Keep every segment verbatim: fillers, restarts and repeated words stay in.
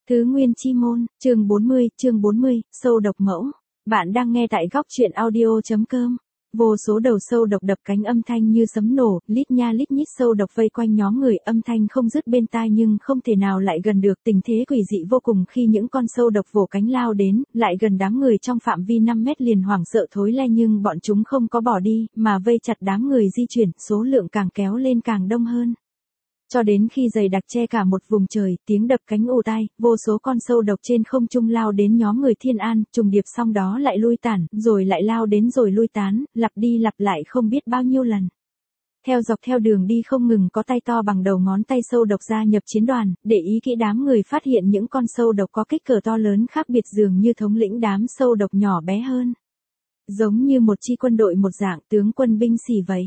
Tứ Nguyên Chi Môn, chương bốn mươi, chương bốn mươi, sâu độc mẫu. Bạn đang nghe tại góc truyện audio.com. Vô số đầu sâu độc đập cánh âm thanh như sấm nổ, lít nha lít nhít sâu độc vây quanh nhóm người, âm thanh không dứt bên tai nhưng không thể nào lại gần được. Tình thế quỷ dị vô cùng khi những con sâu độc vồ cánh lao đến, lại gần đám người trong phạm vi năm mét liền hoảng sợ thối le, nhưng bọn chúng không có bỏ đi, mà vây chặt đám người di chuyển, số lượng càng kéo lên càng đông hơn. Cho đến khi dày đặc che cả một vùng trời, tiếng đập cánh ù tai, vô số con sâu độc trên không trung lao đến nhóm người Thiên An, trùng điệp xong đó lại lui tản, rồi lại lao đến rồi lui tán, lặp đi lặp lại không biết bao nhiêu lần. Theo dọc theo đường đi không ngừng có tay to bằng đầu ngón tay sâu độc gia nhập chiến đoàn, để ý kỹ đám người phát hiện những con sâu độc có kích cỡ to lớn khác biệt, dường như thống lĩnh đám sâu độc nhỏ bé hơn. Giống như một chi quân đội một dạng, tướng quân binh xỉ vậy.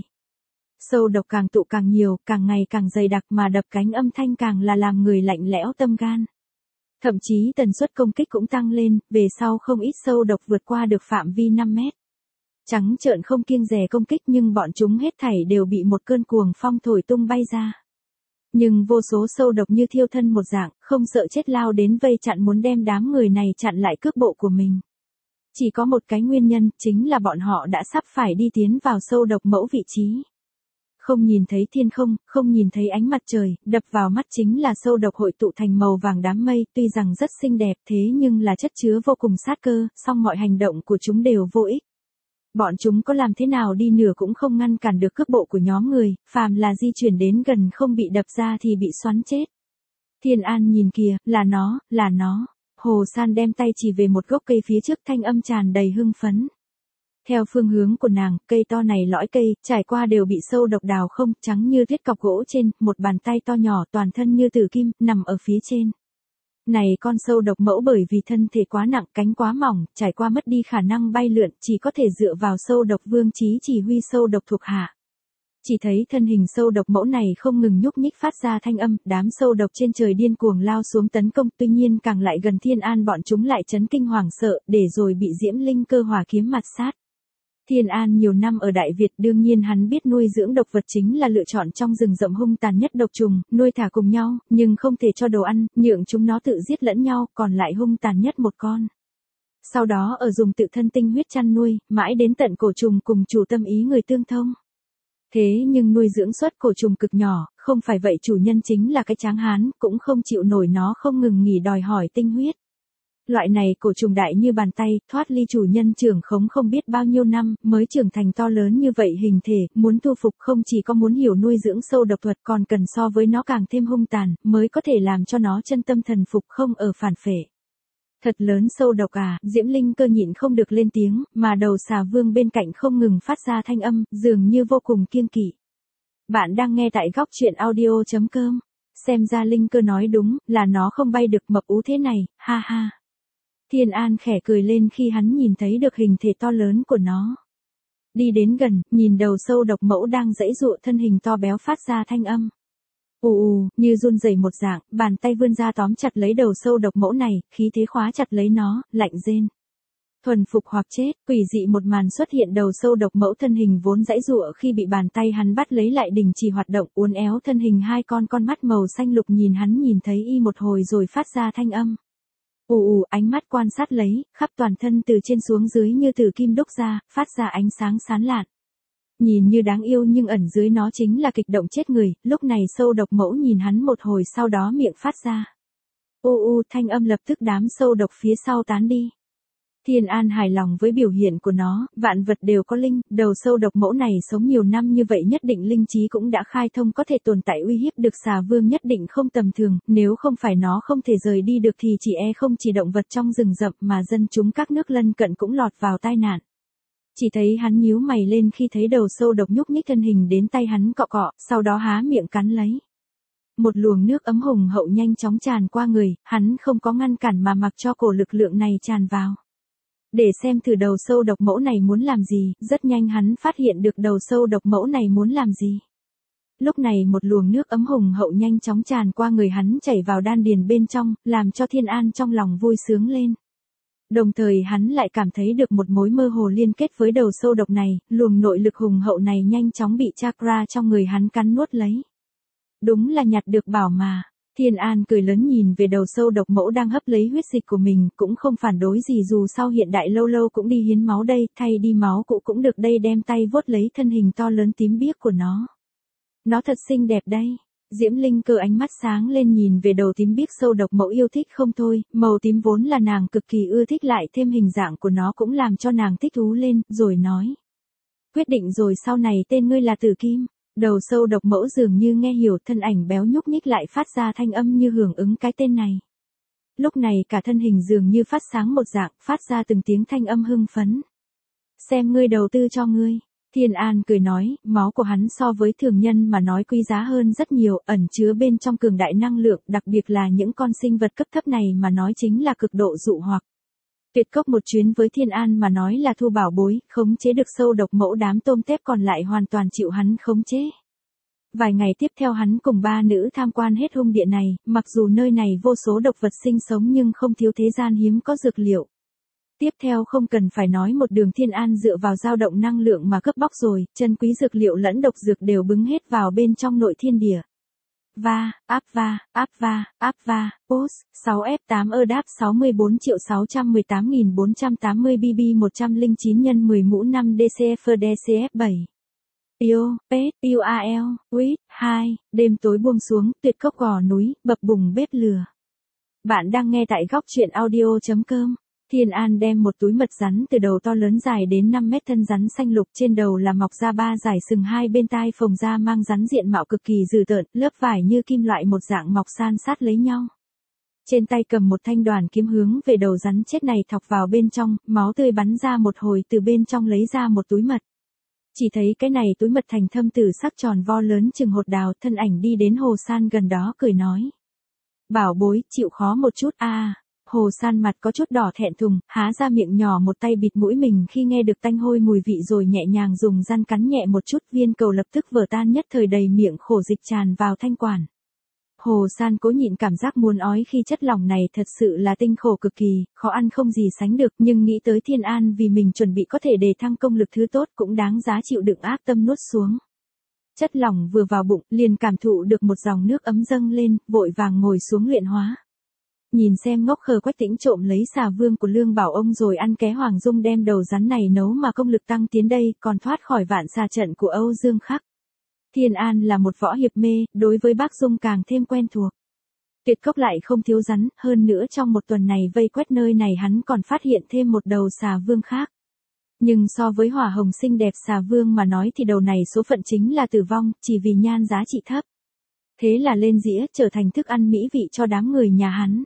Sâu độc càng tụ càng nhiều, càng ngày càng dày đặc, mà đập cánh âm thanh càng là làm người lạnh lẽo tâm gan. Thậm chí tần suất công kích cũng tăng lên, về sau không ít sâu độc vượt qua được phạm vi năm mét. Trắng trợn không kiêng dè công kích, nhưng bọn chúng hết thảy đều bị một cơn cuồng phong thổi tung bay ra. Nhưng vô số sâu độc như thiêu thân một dạng, không sợ chết lao đến vây chặn, muốn đem đám người này chặn lại cước bộ của mình. Chỉ có một cái nguyên nhân, chính là bọn họ đã sắp phải đi tiến vào sâu độc mẫu vị trí. Không nhìn thấy thiên không, không nhìn thấy ánh mặt trời, đập vào mắt chính là sâu độc hội tụ thành màu vàng đám mây, tuy rằng rất xinh đẹp thế nhưng là chất chứa vô cùng sát cơ, song mọi hành động của chúng đều vô ích. Bọn chúng có làm thế nào đi nữa cũng không ngăn cản được cước bộ của nhóm người, phàm là di chuyển đến gần không bị đập ra thì bị xoắn chết. Thiên An nhìn kìa, là nó, là nó. Hồ San đem tay chỉ về một gốc cây phía trước, thanh âm tràn đầy hưng phấn. Theo phương hướng của nàng, cây to này lõi cây, trải qua đều bị sâu độc đào không, trắng như tuyết cọc gỗ trên, một bàn tay to nhỏ toàn thân như tử kim, nằm ở phía trên. Này con sâu độc mẫu bởi vì thân thể quá nặng, cánh quá mỏng, trải qua mất đi khả năng bay lượn, chỉ có thể dựa vào sâu độc vương chí chỉ huy sâu độc thuộc hạ. Chỉ thấy thân hình sâu độc mẫu này không ngừng nhúc nhích phát ra thanh âm, đám sâu độc trên trời điên cuồng lao xuống tấn công, tuy nhiên càng lại gần Thiên An bọn chúng lại chấn kinh hoảng sợ, để rồi bị Diễm Linh Cơ hỏa kiếm mặt sát. Thiên An nhiều năm ở Đại Việt, đương nhiên hắn biết nuôi dưỡng độc vật chính là lựa chọn trong rừng rậm hung tàn nhất độc trùng, nuôi thả cùng nhau, nhưng không thể cho đồ ăn, nhượng chúng nó tự giết lẫn nhau, còn lại hung tàn nhất một con. Sau đó ở dùng tự thân tinh huyết chăn nuôi, mãi đến tận cổ trùng cùng chủ tâm ý người tương thông. Thế nhưng nuôi dưỡng suất cổ trùng cực nhỏ, không phải vậy chủ nhân chính là cái tráng hán, cũng không chịu nổi nó không ngừng nghỉ đòi hỏi tinh huyết. Loại này cổ trùng đại như bàn tay, thoát ly chủ nhân trưởng khống không biết bao nhiêu năm, mới trưởng thành to lớn như vậy hình thể, muốn thu phục không chỉ có muốn hiểu nuôi dưỡng sâu độc thuật, còn cần so với nó càng thêm hung tàn, mới có thể làm cho nó chân tâm thần phục, không ở phản phệ. Thật lớn sâu độc à, Diễm Linh Cơ nhịn không được lên tiếng, mà đầu xà vương bên cạnh không ngừng phát ra thanh âm, dường như vô cùng kiêng kỵ. Bạn đang nghe tại góc truyện audio.com. Xem ra Linh Cơ nói đúng, là nó không bay được mập ú thế này, ha ha. Thiên An khẽ cười lên khi hắn nhìn thấy được hình thể to lớn của nó. Đi đến gần, nhìn đầu sâu độc mẫu đang giãy giụa, thân hình to béo phát ra thanh âm. Ù ù, như run rẩy một dạng, bàn tay vươn ra tóm chặt lấy đầu sâu độc mẫu này, khí thế khóa chặt lấy nó, lạnh rên. Thuần phục hoặc chết, quỷ dị một màn xuất hiện, đầu sâu độc mẫu thân hình vốn giãy giụa khi bị bàn tay hắn bắt lấy lại đình chỉ hoạt động, uốn éo thân hình, hai con con mắt màu xanh lục nhìn hắn nhìn thấy y một hồi rồi phát ra thanh âm. Ù ù, ánh mắt quan sát lấy, khắp toàn thân từ trên xuống dưới như từ kim đúc ra, phát ra ánh sáng sáng lạn. Nhìn như đáng yêu nhưng ẩn dưới nó chính là kịch động chết người, lúc này sâu độc mẫu nhìn hắn một hồi sau đó miệng phát ra. U u, thanh âm lập tức đám sâu độc phía sau tán đi. Thiên An hài lòng với biểu hiện của nó, vạn vật đều có linh, đầu sâu độc mẫu này sống nhiều năm như vậy nhất định linh trí cũng đã khai thông, có thể tồn tại uy hiếp được xà vương nhất định không tầm thường, nếu không phải nó không thể rời đi được thì chỉ e không chỉ động vật trong rừng rậm mà dân chúng các nước lân cận cũng lọt vào tai nạn. Chỉ thấy hắn nhíu mày lên khi thấy đầu sâu độc nhúc nhích thân hình đến tay hắn cọ cọ, sau đó há miệng cắn lấy. Một luồng nước ấm hùng hậu nhanh chóng tràn qua người, hắn không có ngăn cản mà mặc cho cổ lực lượng này tràn vào. Để xem thử đầu sâu độc mẫu này muốn làm gì, rất nhanh hắn phát hiện được đầu sâu độc mẫu này muốn làm gì. Lúc này một luồng nước ấm hùng hậu nhanh chóng tràn qua người hắn chảy vào đan điền bên trong, làm cho Thiên An trong lòng vui sướng lên. Đồng thời hắn lại cảm thấy được một mối mơ hồ liên kết với đầu sâu độc này, luồng nội lực hùng hậu này nhanh chóng bị chakra trong người hắn cắn nuốt lấy. Đúng là nhặt được bảo mà. Thiên An cười lớn nhìn về đầu sâu độc mẫu đang hấp lấy huyết dịch của mình, cũng không phản đối gì dù sao hiện đại lâu lâu cũng đi hiến máu đây, thay đi máu cụ cũng được đây, đem tay vuốt lấy thân hình to lớn tím biếc của nó. Nó thật xinh đẹp đây. Diễm Linh Cơ ánh mắt sáng lên nhìn về đầu tím biếc sâu độc mẫu yêu thích không thôi, màu tím vốn là nàng cực kỳ ưa thích lại thêm hình dạng của nó cũng làm cho nàng thích thú lên, rồi nói. Quyết định rồi sau này tên ngươi là Tử Kim. Đầu sâu độc mẫu dường như nghe hiểu, thân ảnh béo nhúc nhích lại phát ra thanh âm như hưởng ứng cái tên này. Lúc này cả thân hình dường như phát sáng một dạng, phát ra từng tiếng thanh âm hưng phấn. Xem ngươi đầu tư cho ngươi. Thiên An cười nói, máu của hắn so với thường nhân mà nói quý giá hơn rất nhiều, ẩn chứa bên trong cường đại năng lượng, đặc biệt là những con sinh vật cấp thấp này mà nói chính là cực độ dụ hoặc. Tuyệt cốc một chuyến với Thiên An mà nói là thu bảo bối, khống chế được sâu độc mẫu, đám tôm tép còn lại hoàn toàn chịu hắn khống chế. Vài ngày tiếp theo hắn cùng ba nữ tham quan hết hung địa này, mặc dù nơi này vô số độc vật sinh sống nhưng không thiếu thế gian hiếm có dược liệu. Tiếp theo không cần phải nói, một đường Thiên An dựa vào dao động năng lượng mà cướp bóc rồi, chân quý dược liệu lẫn độc dược đều bứng hết vào bên trong nội thiên địa. Va, áp va, áp va, áp va, post, sáu F tám ơ đáp sáu mươi bốn triệu sáu trăm mười tám nghìn bốn trăm tám mươi B B một trăm lẻ chín nhân mười mũ năm D C F D C F bảy. Yêu, Pet, U A L, Wit, hai, đêm tối buông xuống, tuyệt cốc gò núi, bập bùng bếp lửa. Bạn đang nghe tại góc truyện audio.com. Thiên An đem một túi mật rắn từ đầu to lớn dài đến năm mét, thân rắn xanh lục, trên đầu là mọc ra ba dải sừng, hai bên tai phồng ra, mang rắn diện mạo cực kỳ dữ tợn, lớp vải như kim loại một dạng mọc san sát lấy nhau. Trên tay cầm một thanh đoàn kiếm hướng về đầu rắn chết này thọc vào bên trong, máu tươi bắn ra một hồi, từ bên trong lấy ra một túi mật. Chỉ thấy cái này túi mật thành thâm tử sắc tròn vo lớn chừng hột đào, thân ảnh đi đến Hồ San gần đó cười nói. Bảo bối, chịu khó một chút a. À. Hồ San mặt có chút đỏ thẹn thùng, há ra miệng nhỏ một tay bịt mũi mình khi nghe được tanh hôi mùi vị rồi nhẹ nhàng dùng răng cắn nhẹ một chút, viên cầu lập tức vỡ tan, nhất thời đầy miệng khổ dịch tràn vào thanh quản. Hồ San cố nhịn cảm giác muốn ói khi chất lỏng này thật sự là tinh khổ cực kỳ, khó ăn không gì sánh được, nhưng nghĩ tới Thiên An vì mình chuẩn bị có thể đề thăng công lực thứ tốt cũng đáng giá chịu đựng, ác tâm nuốt xuống. Chất lỏng vừa vào bụng, liền cảm thụ được một dòng nước ấm dâng lên, vội vàng ngồi xuống luyện hóa. Nhìn xem ngốc khờ Quách Tĩnh trộm lấy xà vương của Lương Bảo Ông rồi ăn ké Hoàng Dung đem đầu rắn này nấu mà công lực tăng tiến đây, còn thoát khỏi vạn xà trận của Âu Dương Khắc. Thiên An là một võ hiệp mê, đối với Bác Dung càng thêm quen thuộc. Tuyệt cốc lại không thiếu rắn, hơn nữa trong một tuần này vây quét nơi này hắn còn phát hiện thêm một đầu xà vương khác. Nhưng so với hỏa hồng xinh đẹp xà vương mà nói thì đầu này số phận chính là tử vong, chỉ vì nhan giá trị thấp. Thế là lên dĩa, trở thành thức ăn mỹ vị cho đám người nhà hắn.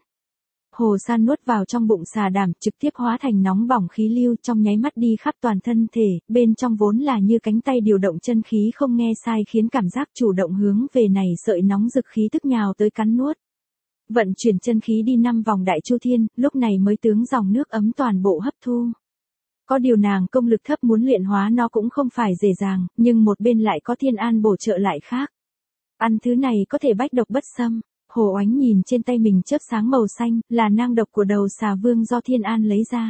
Hồ San nuốt vào trong bụng xà đảm, trực tiếp hóa thành nóng bỏng khí lưu, trong nháy mắt đi khắp toàn thân thể, bên trong vốn là như cánh tay điều động chân khí không nghe sai, khiến cảm giác chủ động hướng về này sợi nóng rực khí tức nhào tới cắn nuốt. Vận chuyển chân khí đi năm vòng đại chu thiên, lúc này mới tướng dòng nước ấm toàn bộ hấp thu. Có điều nàng công lực thấp, muốn luyện hóa nó cũng không phải dễ dàng, nhưng một bên lại có Thiên An bổ trợ lại khác. Ăn thứ này có thể bách độc bất xâm. Hồ Oánh nhìn trên tay mình chớp sáng màu xanh, là nang độc của đầu xà vương do Thiên An lấy ra.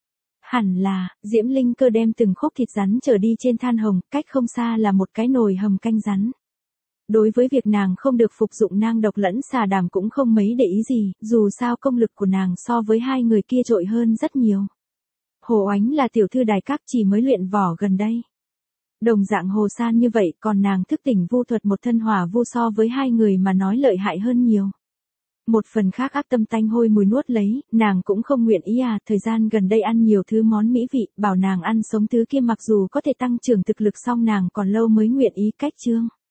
Hẳn là, Diễm Linh Cơ đem từng khúc thịt rắn trở đi trên than hồng, cách không xa là một cái nồi hầm canh rắn. Đối với việc nàng không được phục dụng nang độc lẫn xà đảm cũng không mấy để ý gì, dù sao công lực của nàng so với hai người kia trội hơn rất nhiều. Hồ Oánh là tiểu thư đài các, chỉ mới luyện võ gần đây. Đồng dạng Hồ San như vậy, còn nàng thức tỉnh vu thuật một thân hỏa vu, so với hai người mà nói lợi hại hơn nhiều. Một phần khác ác tâm tanh hôi mùi nuốt lấy, nàng cũng không nguyện ý à, thời gian gần đây ăn nhiều thứ món mỹ vị, bảo nàng ăn sống thứ kia mặc dù có thể tăng trưởng thực lực song nàng còn lâu mới nguyện ý cách chương.